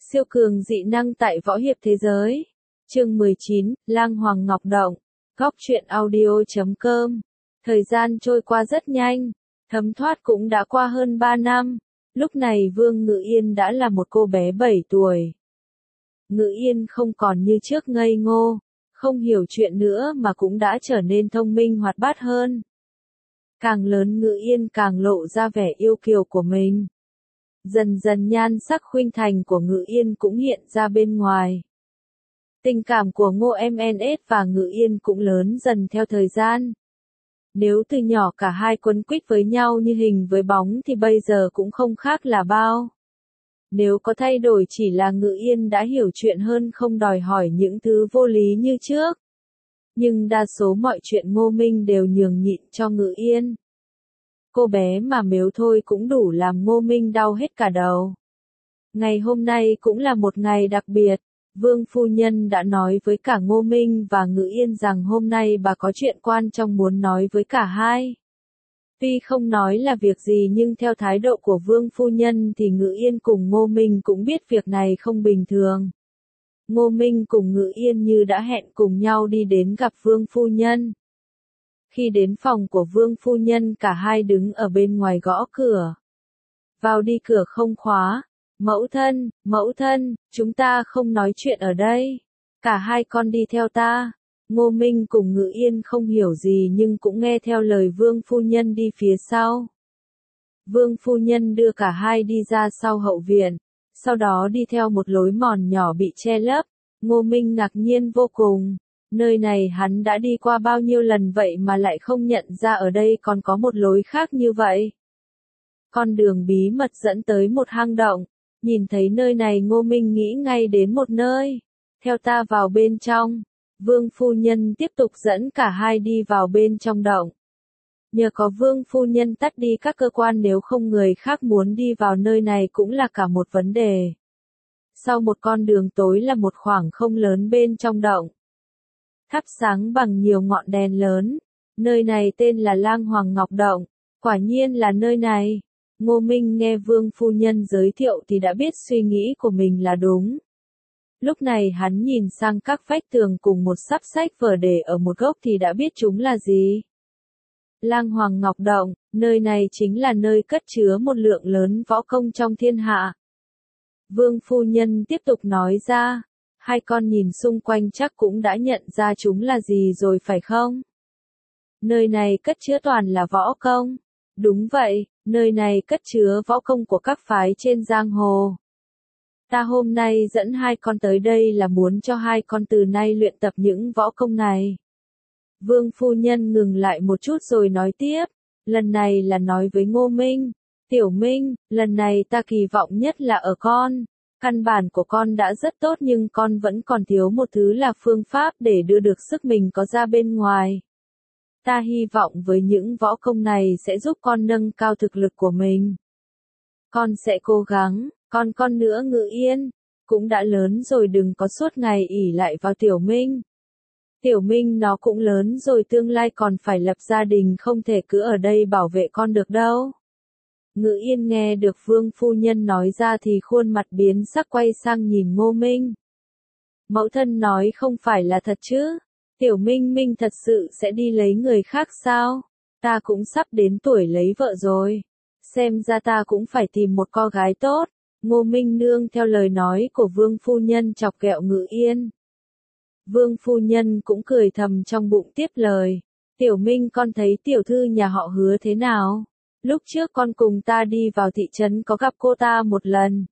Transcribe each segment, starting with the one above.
Siêu cường dị năng tại võ hiệp thế giới. Chương 19, Lang Hoàng Ngọc Động. Góc truyện audio.com. Thời gian trôi qua rất nhanh, thấm thoát cũng đã qua hơn 3 năm. Lúc này Vương Ngự Yên đã là một cô bé 7 tuổi. Ngự Yên không còn như trước ngây ngô, không hiểu chuyện nữa mà cũng đã trở nên thông minh hoạt bát hơn. Càng lớn Ngự Yên càng lộ ra vẻ yêu kiều của mình. Dần dần nhan sắc khuynh thành của Ngự Yên cũng hiện ra bên ngoài. Tình cảm của Ngô MNS và Ngự Yên cũng lớn dần theo thời gian. Nếu từ nhỏ cả hai quấn quýt với nhau như hình với bóng thì bây giờ cũng không khác là bao. Nếu có thay đổi chỉ là Ngự Yên đã hiểu chuyện hơn, không đòi hỏi những thứ vô lý như trước. Nhưng đa số mọi chuyện Ngô Minh đều nhường nhịn cho Ngự Yên. Cô bé mà mếu thôi cũng đủ làm Ngô Minh đau hết cả đầu. Ngày hôm nay cũng là một ngày đặc biệt. Vương phu nhân đã nói với cả Ngô Minh và Ngự Yên rằng hôm nay bà có chuyện quan trọng muốn nói với cả hai. Tuy không nói là việc gì nhưng theo thái độ của Vương phu nhân thì Ngự Yên cùng Ngô Minh cũng biết việc này không bình thường. Ngô Minh cùng Ngự Yên như đã hẹn cùng nhau đi đến gặp Vương phu nhân. Khi đến phòng của Vương phu nhân cả hai đứng ở bên ngoài gõ cửa. Vào đi, cửa không khóa. Mẫu thân, chúng ta không nói chuyện ở đây. Cả hai con đi theo ta. Ngô Minh cùng Ngự Yên không hiểu gì nhưng cũng nghe theo lời Vương phu nhân đi phía sau. Vương phu nhân đưa cả hai đi ra sau hậu viện, sau đó đi theo một lối mòn nhỏ bị che lấp. Ngô Minh ngạc nhiên vô cùng. Nơi này hắn đã đi qua bao nhiêu lần vậy mà lại không nhận ra ở đây còn có một lối khác như vậy. Con đường bí mật dẫn tới một hang động. Nhìn thấy nơi này Ngô Minh nghĩ ngay đến một nơi. Theo ta vào bên trong. Vương phu nhân tiếp tục dẫn cả hai đi vào bên trong động. Nhờ có Vương phu nhân tắt đi các cơ quan, nếu không người khác muốn đi vào nơi này cũng là cả một vấn đề. Sau một con đường tối là một khoảng không lớn bên trong động. Thắp sáng bằng nhiều ngọn đèn lớn. Nơi này tên là Lang Hoàng Ngọc Động. Quả nhiên là nơi này. Ngô Minh nghe Vương phu nhân giới thiệu thì đã biết suy nghĩ của mình là đúng. Lúc này hắn nhìn sang các vách tường cùng một sắp sách vở để ở một góc thì đã biết chúng là gì. Lang Hoàng Ngọc Động, nơi này chính là nơi cất chứa một lượng lớn võ công trong thiên hạ. Vương phu nhân tiếp tục nói ra, hai con nhìn xung quanh chắc cũng đã nhận ra chúng là gì rồi phải không? Nơi này cất chứa toàn là võ công. Đúng vậy, nơi này cất chứa võ công của các phái trên giang hồ. Ta hôm nay dẫn hai con tới đây là muốn cho hai con từ nay luyện tập những võ công này. Vương phu nhân ngừng lại một chút rồi nói tiếp, lần này là nói với Ngô Minh. Tiểu Minh, lần này ta kỳ vọng nhất là ở con. Căn bản của con đã rất tốt nhưng con vẫn còn thiếu một thứ là phương pháp để đưa được sức mình có ra bên ngoài. Ta hy vọng với những võ công này sẽ giúp con nâng cao thực lực của mình. Con sẽ cố gắng, con nữa Ngự Yên, cũng đã lớn rồi đừng có suốt ngày ỷ lại vào Tiểu Minh. Tiểu Minh nó cũng lớn rồi, tương lai còn phải lập gia đình, không thể cứ ở đây bảo vệ con được đâu. Ngự Yên nghe được Vương phu nhân nói ra thì khuôn mặt biến sắc quay sang nhìn Ngô Minh. Mẫu thân nói không phải là thật chứ? Tiểu Minh thật sự sẽ đi lấy người khác sao? Ta cũng sắp đến tuổi lấy vợ rồi. Xem ra ta cũng phải tìm một cô gái tốt. Ngô Minh nương theo lời nói của Vương phu nhân chọc ghẹo Ngự Yên. Vương phu nhân cũng cười thầm trong bụng tiếp lời. Tiểu Minh, con thấy tiểu thư nhà họ Hứa thế nào? Lúc trước con cùng ta đi vào thị trấn có gặp cô ta một lần.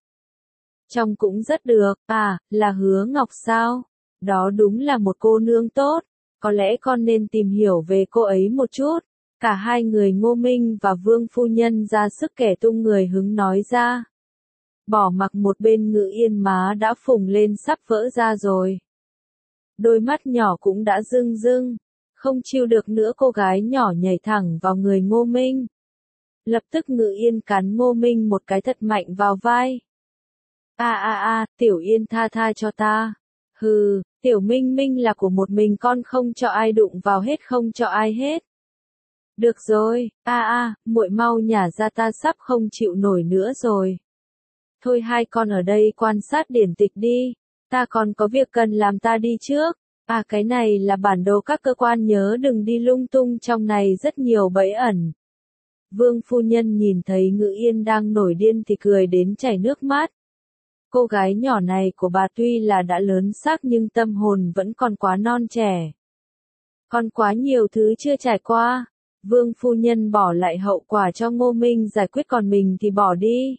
Trông cũng rất được. À, là Hứa Ngọc sao? Đó đúng là một cô nương tốt. Có lẽ con nên tìm hiểu về cô ấy một chút. Cả hai người Ngô Minh và Vương phu nhân ra sức kẻ tung người hứng nói ra. Bỏ mặc một bên Ngự Yên má đã phồng lên sắp vỡ ra rồi. Đôi mắt nhỏ cũng đã rưng rưng. Không chịu được nữa cô gái nhỏ nhảy thẳng vào người Ngô Minh. Lập tức Ngự Yên cắn Ngô Minh một cái thật mạnh vào vai. Tiểu Yên tha cho ta. Hừ, Tiểu Minh là của một mình con, không cho ai đụng vào hết, không cho ai hết. Được rồi, muội mau nhả ra, ta sắp không chịu nổi nữa rồi. Thôi hai con ở đây quan sát điển tịch đi, ta còn có việc cần làm, ta đi trước. À cái này là bản đồ các cơ quan, nhớ đừng đi lung tung, trong này rất nhiều bẫy ẩn. Vương phu nhân nhìn thấy Ngự Yên đang nổi điên thì cười đến chảy nước mắt. Cô gái nhỏ này của bà tuy là đã lớn xác nhưng tâm hồn vẫn còn quá non trẻ. Còn quá nhiều thứ chưa trải qua. Vương phu nhân bỏ lại hậu quả cho Ngô Minh giải quyết, còn mình thì bỏ đi.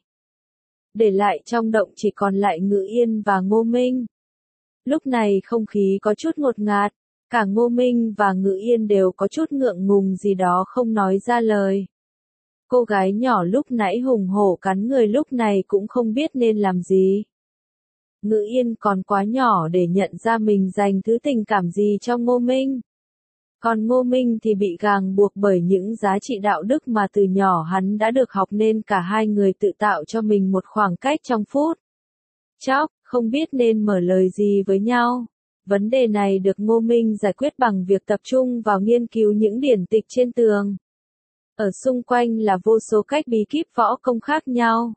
Để lại trong động chỉ còn lại Ngự Yên và Ngô Minh. Lúc này không khí có chút ngột ngạt, cả Ngô Minh và Ngự Yên đều có chút ngượng ngùng gì đó không nói ra lời. Cô gái nhỏ lúc nãy hùng hổ cắn người lúc này cũng không biết nên làm gì. Ngự Yên còn quá nhỏ để nhận ra mình dành thứ tình cảm gì cho Ngô Minh. Còn Ngô Minh thì bị ràng buộc bởi những giá trị đạo đức mà từ nhỏ hắn đã được học, nên cả hai người tự tạo cho mình một khoảng cách trong phút chốc, không biết nên mở lời gì với nhau. Vấn đề này được Ngô Minh giải quyết bằng việc tập trung vào nghiên cứu những điển tịch trên tường. Ở xung quanh là vô số cách bí kíp võ công khác nhau.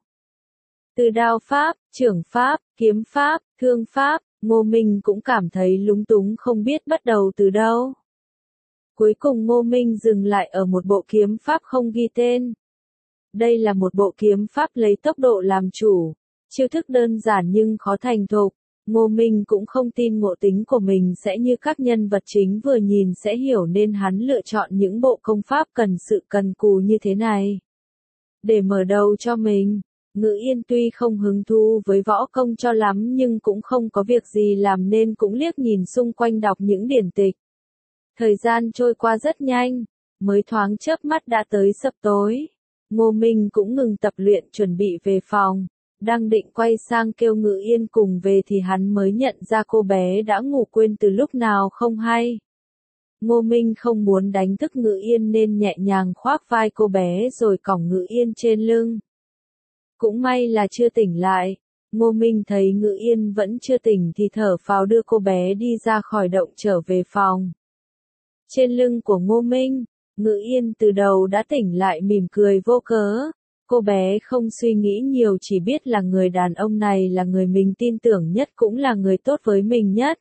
Từ đao pháp, chưởng pháp, kiếm pháp, thương pháp, Ngô Minh cũng cảm thấy lúng túng không biết bắt đầu từ đâu. Cuối cùng Ngô Minh dừng lại ở một bộ kiếm pháp không ghi tên. Đây là một bộ kiếm pháp lấy tốc độ làm chủ, chiêu thức đơn giản nhưng khó thành thục. Ngô Minh cũng không tin ngộ tính của mình sẽ như các nhân vật chính vừa nhìn sẽ hiểu, nên hắn lựa chọn những bộ công pháp cần sự cần cù như thế này để mở đầu cho mình. Ngự Yên tuy không hứng thú với võ công cho lắm nhưng cũng không có việc gì làm nên cũng liếc nhìn xung quanh đọc những điển tịch. Thời gian trôi qua rất nhanh, mới thoáng chớp mắt đã tới sập tối. Ngô Minh cũng ngừng tập luyện chuẩn bị về phòng. Đang định quay sang kêu Ngự Yên cùng về thì hắn mới nhận ra cô bé đã ngủ quên từ lúc nào không hay. Ngô Minh không muốn đánh thức Ngự Yên nên nhẹ nhàng khoác vai cô bé rồi cõng Ngự Yên trên lưng. Cũng may là chưa tỉnh lại. Ngô Minh thấy Ngự Yên vẫn chưa tỉnh thì thở phào đưa cô bé đi ra khỏi động trở về phòng. Trên lưng của Ngô Minh, Ngự Yên từ đầu đã tỉnh lại mỉm cười vô cớ. Cô bé không suy nghĩ nhiều, chỉ biết là người đàn ông này là người mình tin tưởng nhất, cũng là người tốt với mình nhất.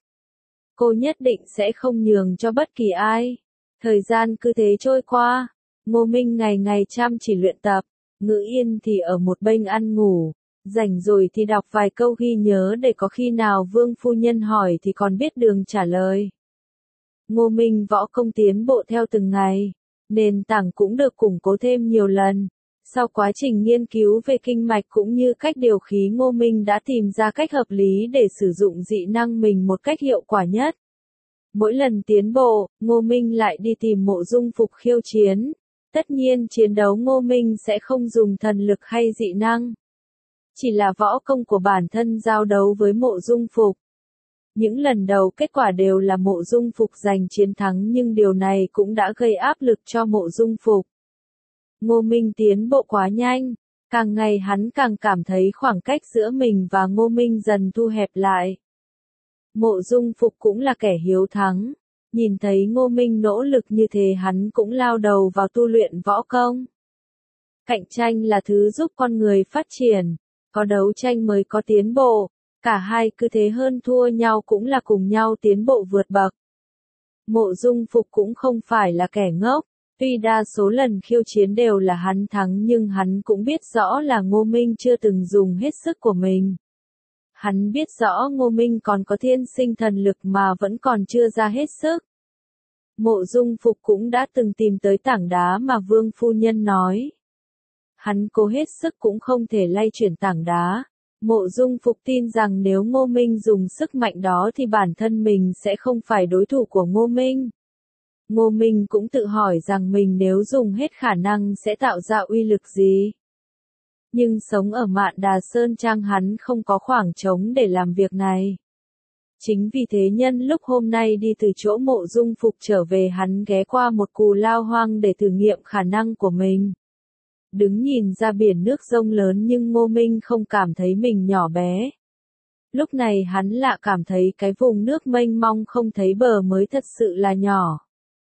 Cô nhất định sẽ không nhường cho bất kỳ ai. Thời gian cứ thế trôi qua. Ngô Minh ngày ngày chăm chỉ luyện tập. Ngự Yên thì ở một bên ăn ngủ. Rảnh rồi thì đọc vài câu ghi nhớ để có khi nào Vương phu nhân hỏi thì còn biết đường trả lời. Ngô Minh võ công tiến bộ theo từng ngày. Nền tảng cũng được củng cố thêm nhiều lần. Sau quá trình nghiên cứu về kinh mạch cũng như cách điều khí, Ngô Minh đã tìm ra cách hợp lý để sử dụng dị năng mình một cách hiệu quả nhất. Mỗi lần tiến bộ, Ngô Minh lại đi tìm Mộ Dung Phục khiêu chiến. Tất nhiên chiến đấu Ngô Minh sẽ không dùng thần lực hay dị năng. Chỉ là võ công của bản thân giao đấu với Mộ Dung Phục. Những lần đầu kết quả đều là Mộ Dung Phục giành chiến thắng, nhưng điều này cũng đã gây áp lực cho Mộ Dung Phục. Ngô Minh tiến bộ quá nhanh, càng ngày hắn càng cảm thấy khoảng cách giữa mình và Ngô Minh dần thu hẹp lại. Mộ Dung Phục cũng là kẻ hiếu thắng, nhìn thấy Ngô Minh nỗ lực như thế hắn cũng lao đầu vào tu luyện võ công. Cạnh tranh là thứ giúp con người phát triển, có đấu tranh mới có tiến bộ, cả hai cứ thế hơn thua nhau cũng là cùng nhau tiến bộ vượt bậc. Mộ Dung Phục cũng không phải là kẻ ngốc. Tuy đa số lần khiêu chiến đều là hắn thắng nhưng hắn cũng biết rõ là Ngô Minh chưa từng dùng hết sức của mình. Hắn biết rõ Ngô Minh còn có thiên sinh thần lực mà vẫn còn chưa ra hết sức. Mộ Dung Phục cũng đã từng tìm tới tảng đá mà Vương phu nhân nói. Hắn cố hết sức cũng không thể lay chuyển tảng đá. Mộ Dung Phục tin rằng nếu Ngô Minh dùng sức mạnh đó thì bản thân mình sẽ không phải đối thủ của Ngô Minh. Ngô Minh cũng tự hỏi rằng mình nếu dùng hết khả năng sẽ tạo ra uy lực gì. Nhưng sống ở Mạn Đà Sơn Trang hắn không có khoảng trống để làm việc này. Chính vì thế nhân lúc hôm nay đi từ chỗ Mộ Dung Phục trở về hắn ghé qua một Cù Lao Hoang để thử nghiệm khả năng của mình. Đứng nhìn ra biển nước rông lớn nhưng Ngô Minh không cảm thấy mình nhỏ bé. Lúc này hắn lạ cảm thấy cái vùng nước mênh mông không thấy bờ mới thật sự là nhỏ.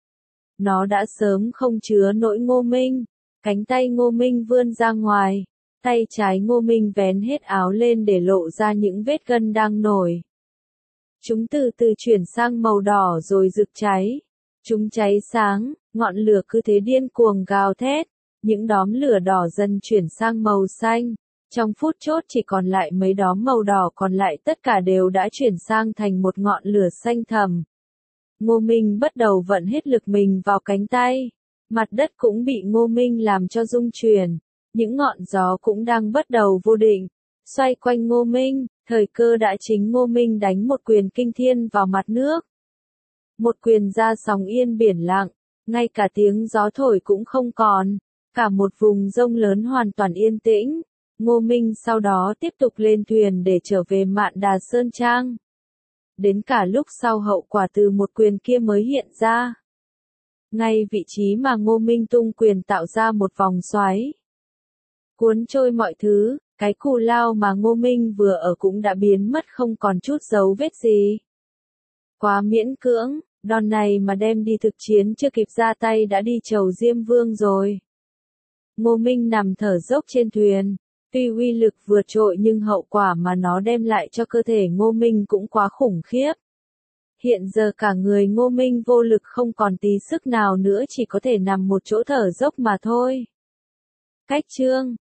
Nó đã sớm không chứa nổi Ngô Minh. Cánh tay Ngô Minh vươn ra ngoài. Tay trái Ngô Minh vén hết áo lên để lộ ra những vết gân đang nổi. Chúng từ từ chuyển sang màu đỏ rồi rực cháy. Chúng cháy sáng, ngọn lửa cứ thế điên cuồng gào thét. Những đốm lửa đỏ dần chuyển sang màu xanh. Trong phút chốc chỉ còn lại mấy đốm màu đỏ, còn lại tất cả đều đã chuyển sang thành một ngọn lửa xanh thẳm. Ngô Minh bắt đầu vận hết lực mình vào cánh tay. Mặt đất cũng bị Ngô Minh làm cho rung chuyển. Những ngọn gió cũng đang bắt đầu vô định, xoay quanh Ngô Minh. Thời cơ đã chính, Ngô Minh đánh một quyền kinh thiên vào mặt nước. Một quyền ra sóng yên biển lặng, ngay cả tiếng gió thổi cũng không còn. Cả một vùng dông lớn hoàn toàn yên tĩnh. Ngô Minh sau đó tiếp tục lên thuyền để trở về Mạn Đà Sơn Trang. Đến cả lúc sau hậu quả từ một quyền kia mới hiện ra. Ngay vị trí mà Ngô Minh tung quyền tạo ra một vòng xoáy, cuốn trôi mọi thứ. Cái cù lao mà Ngô Minh vừa ở cũng đã biến mất không còn chút dấu vết gì. Quá miễn cưỡng, đòn này mà đem đi thực chiến chưa kịp ra tay đã đi chầu Diêm Vương rồi. Ngô Minh nằm thở dốc trên thuyền. Tuy uy lực vượt trội nhưng hậu quả mà nó đem lại cho cơ thể Ngô Minh cũng quá khủng khiếp. Hiện giờ cả người Ngô Minh vô lực không còn tí sức nào nữa, chỉ có thể nằm một chỗ thở dốc mà thôi. Cách chương